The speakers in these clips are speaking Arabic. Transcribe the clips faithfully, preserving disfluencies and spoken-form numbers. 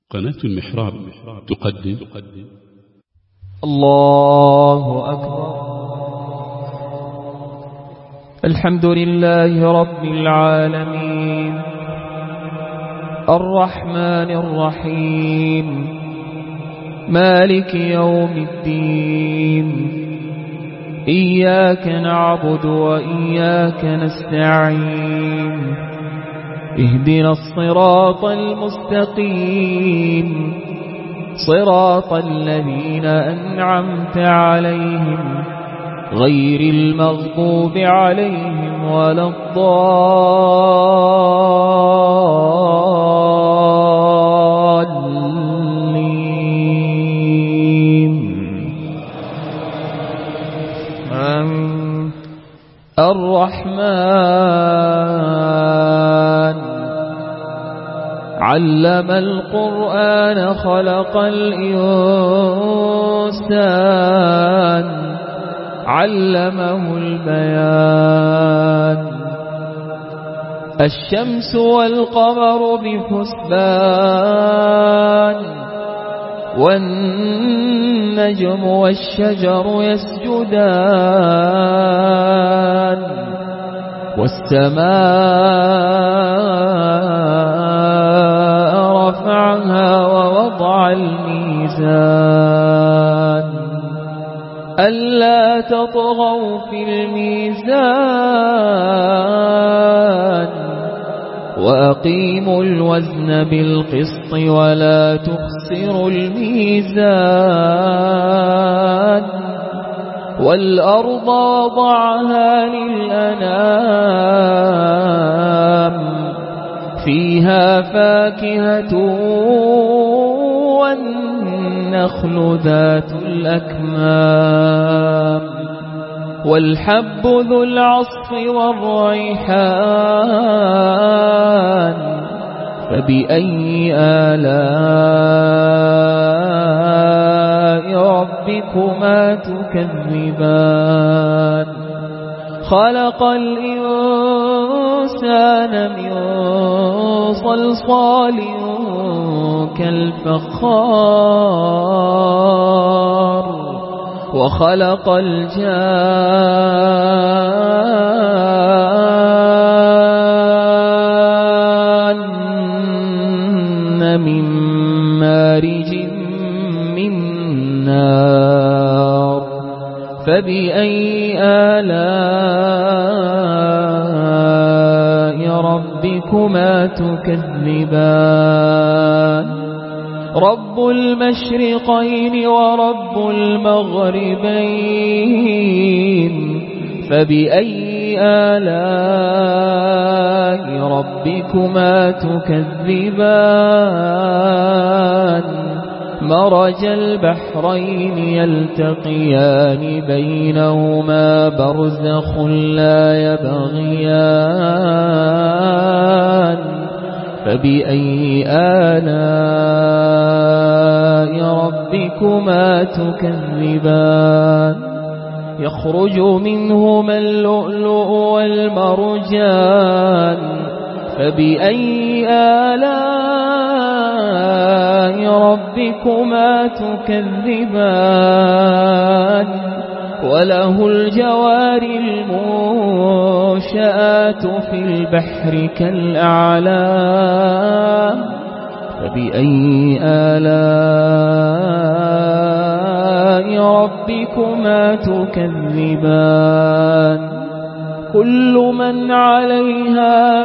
قناة المحراب تقدم الله أكبر. الحمد لله رب العالمين الرحمن الرحيم مالك يوم الدين، إياك نعبد وإياك نستعين، اهدنا الصراط المستقيم، صراط الذين أنعمت عليهم غير المغضوب عليهم ولا الضالين. الرحمن علم القرآن خلق الإنسان علمه البيان. الشمس والقمر بحسبان، والنجم والشجر يسجدان، والسماء رفعها ووضع الميزان ألا تطغوا في الميزان، وأقيموا الوزن بالقسط ولا تخسروا الميزان. والأرض وضعها للأنام، فيها فاكهة والنخل ذات الأكمام، والحب ذو العصف والريحان. فبأي آلاء ربكما تكذبان؟ خلق الإنسان من صلصال كالفخار، وخلق الجان من مارج من نار. فبأي آلاء ربكما تكذبان؟ رب المشرقين ورب المغربين، فبأي آلاء ربكما تكذبان؟ مرج البحرين يلتقيان بينهما برزخ لا يبغيان. فبأي آلاء ربكما تكذبان؟ يخرج منهما اللؤلؤ والمرجان. فبأي آلاء ربكما تكذبان؟ وله الجوار المنشآت في البحر كالأعلام. فبأي آلاء ربكما تكذبان؟ كل من عليها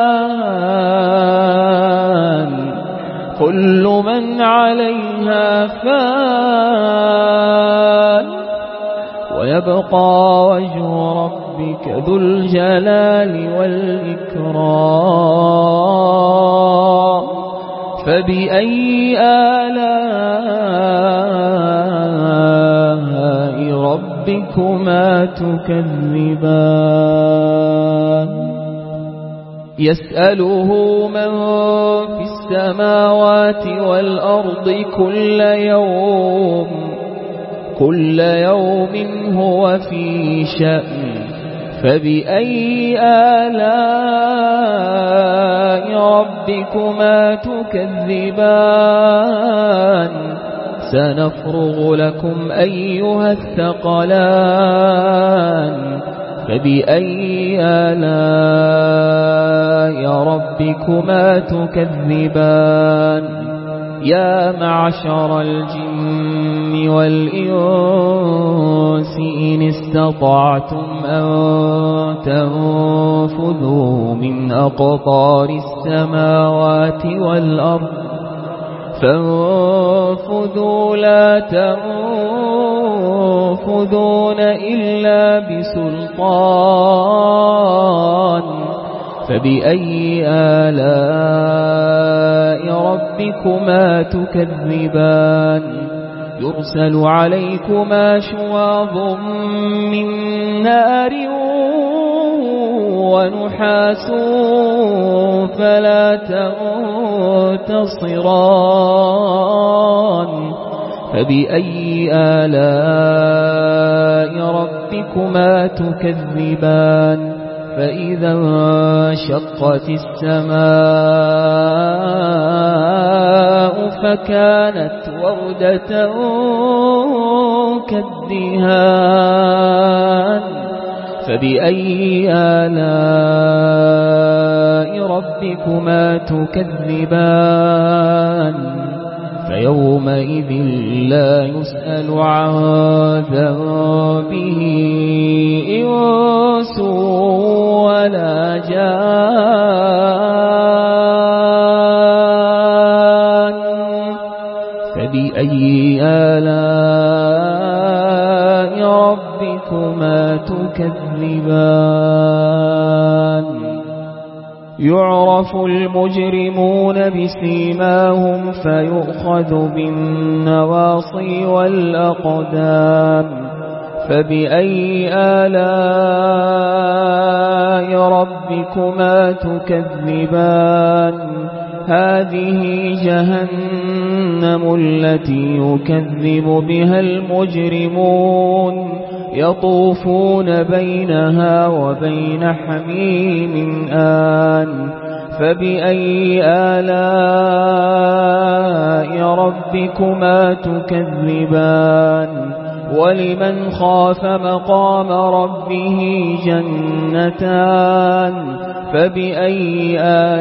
فان، كل من عليها فان، ويبقى وجه ربك ذو الجلال والإكرام. فبأي آلاء ربكما تكذبان؟ يسأله من في السماوات والأرض كل يوم كل يوم هو في شأن. فبأي آلاء ربكما تكذبان سنفرغ لكم أيها الثقلان فبأي آلاء ربكما تكذبان يا معشر الجن والإنس إن استطعتم أن تنفذوا من أقطار السماوات والأرض فانفذوا لا تنفذون إلا بسلطان فبأي آلاء ربكما تكذبان يرسل عليكما شواظ من نار ونحاس فلا تنتصران فبأي آلاء ربكما تكذبان فإذا انشقت السماء فكانت وردة كالدهان فبأي آلاء ربكما تكذبان فيومئذ لا يسأل عن ذنبه إنس ولا جان فبأي آلاء ربكما تكذبان يعرف المجرمون بسيماهم فيؤخذ بالنواصي والأقدام فبأي آلاء ربكما تكذبان هذه جهنم التي يكذب بها المجرمون يطوفون بينها وبين حميم آن فبأي آلاء ربكما تكذبان ولمن خاف مقام ربه جنتان فبأي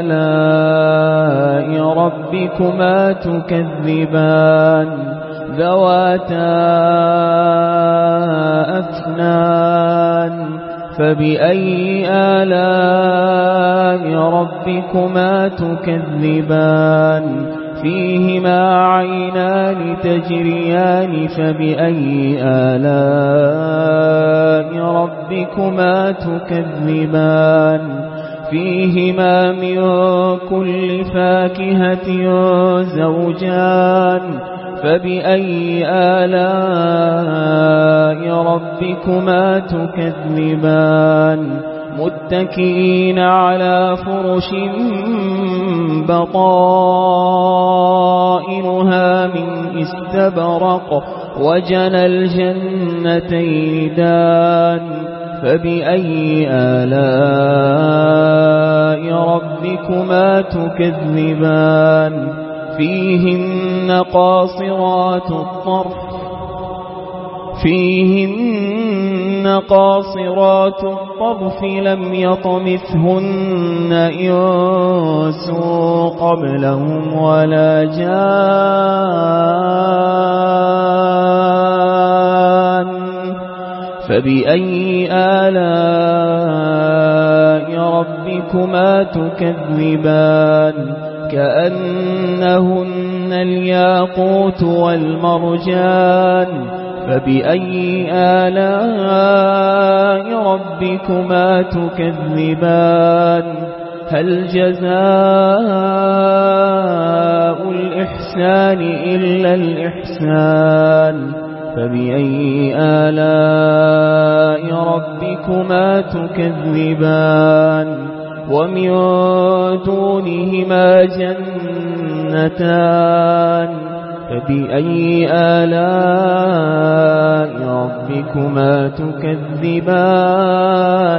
آلاء ربكما تكذبان ذواتا أفنان فبأي آلاء ربكما تكذبان فيهما عينان تجريان فبأي آلاء ربكما تكذبان فيهما من كل فاكهة زوجان فبأي آلاء ربكما تكذبان متكئين على فرش بطائنها من استبرق وجنى الجنتين دان فبأي آلاء ربكما تكذبان فيهن قاصرات الطرف فيهن قاصرات الطرف لم يطمثهن إنس قبلهم ولا جان فبأي آلاء ربكما تكذبان كأنهن الياقوت والمرجان فبأي آلاء ربكما تكذبان هل جزاء الإحسان إلا الإحسان فبأي آلاء ربكما تكذبان ومن دونهما جنتان فبأي آلاء ربكما تكذبان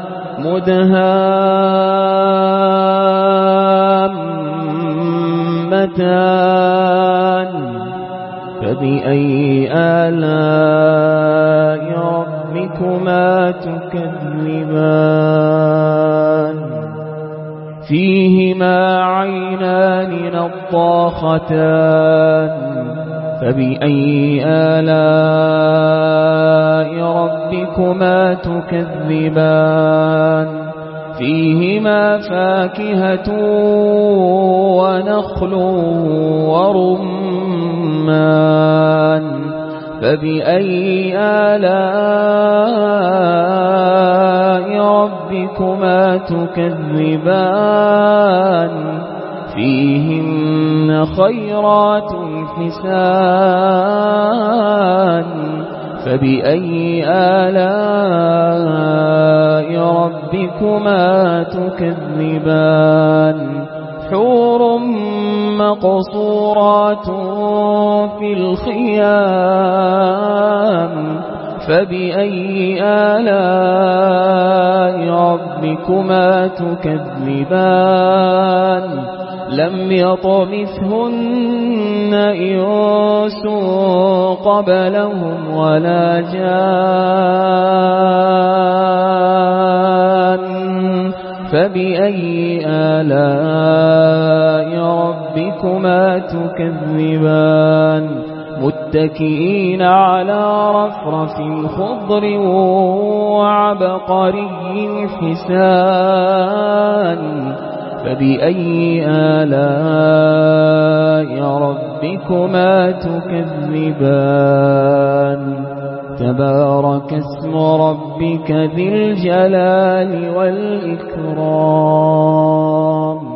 مدهامتان فبأي آلاء ربكما تكذبان فيهما عينان نضاختان فبأي آلاء ربكما تكذبان فيهما فاكهة ونخل ورمان فبأي آلاء ربكما تكذبان فيهن خيرات حسان فبأي آلاء ربكما تكذبان حور مقصورات في الخيام فبأي آلاء ربكما تكذبان لم يطمثهن إنس قبلهم ولا جان فبأي آلاء ربكما تكذبان متكئين على رفرف خضر وعبقري حسان فبأي آلاء ربكما تكذبان تبارك اسم ربك ذي الجلال والإكرام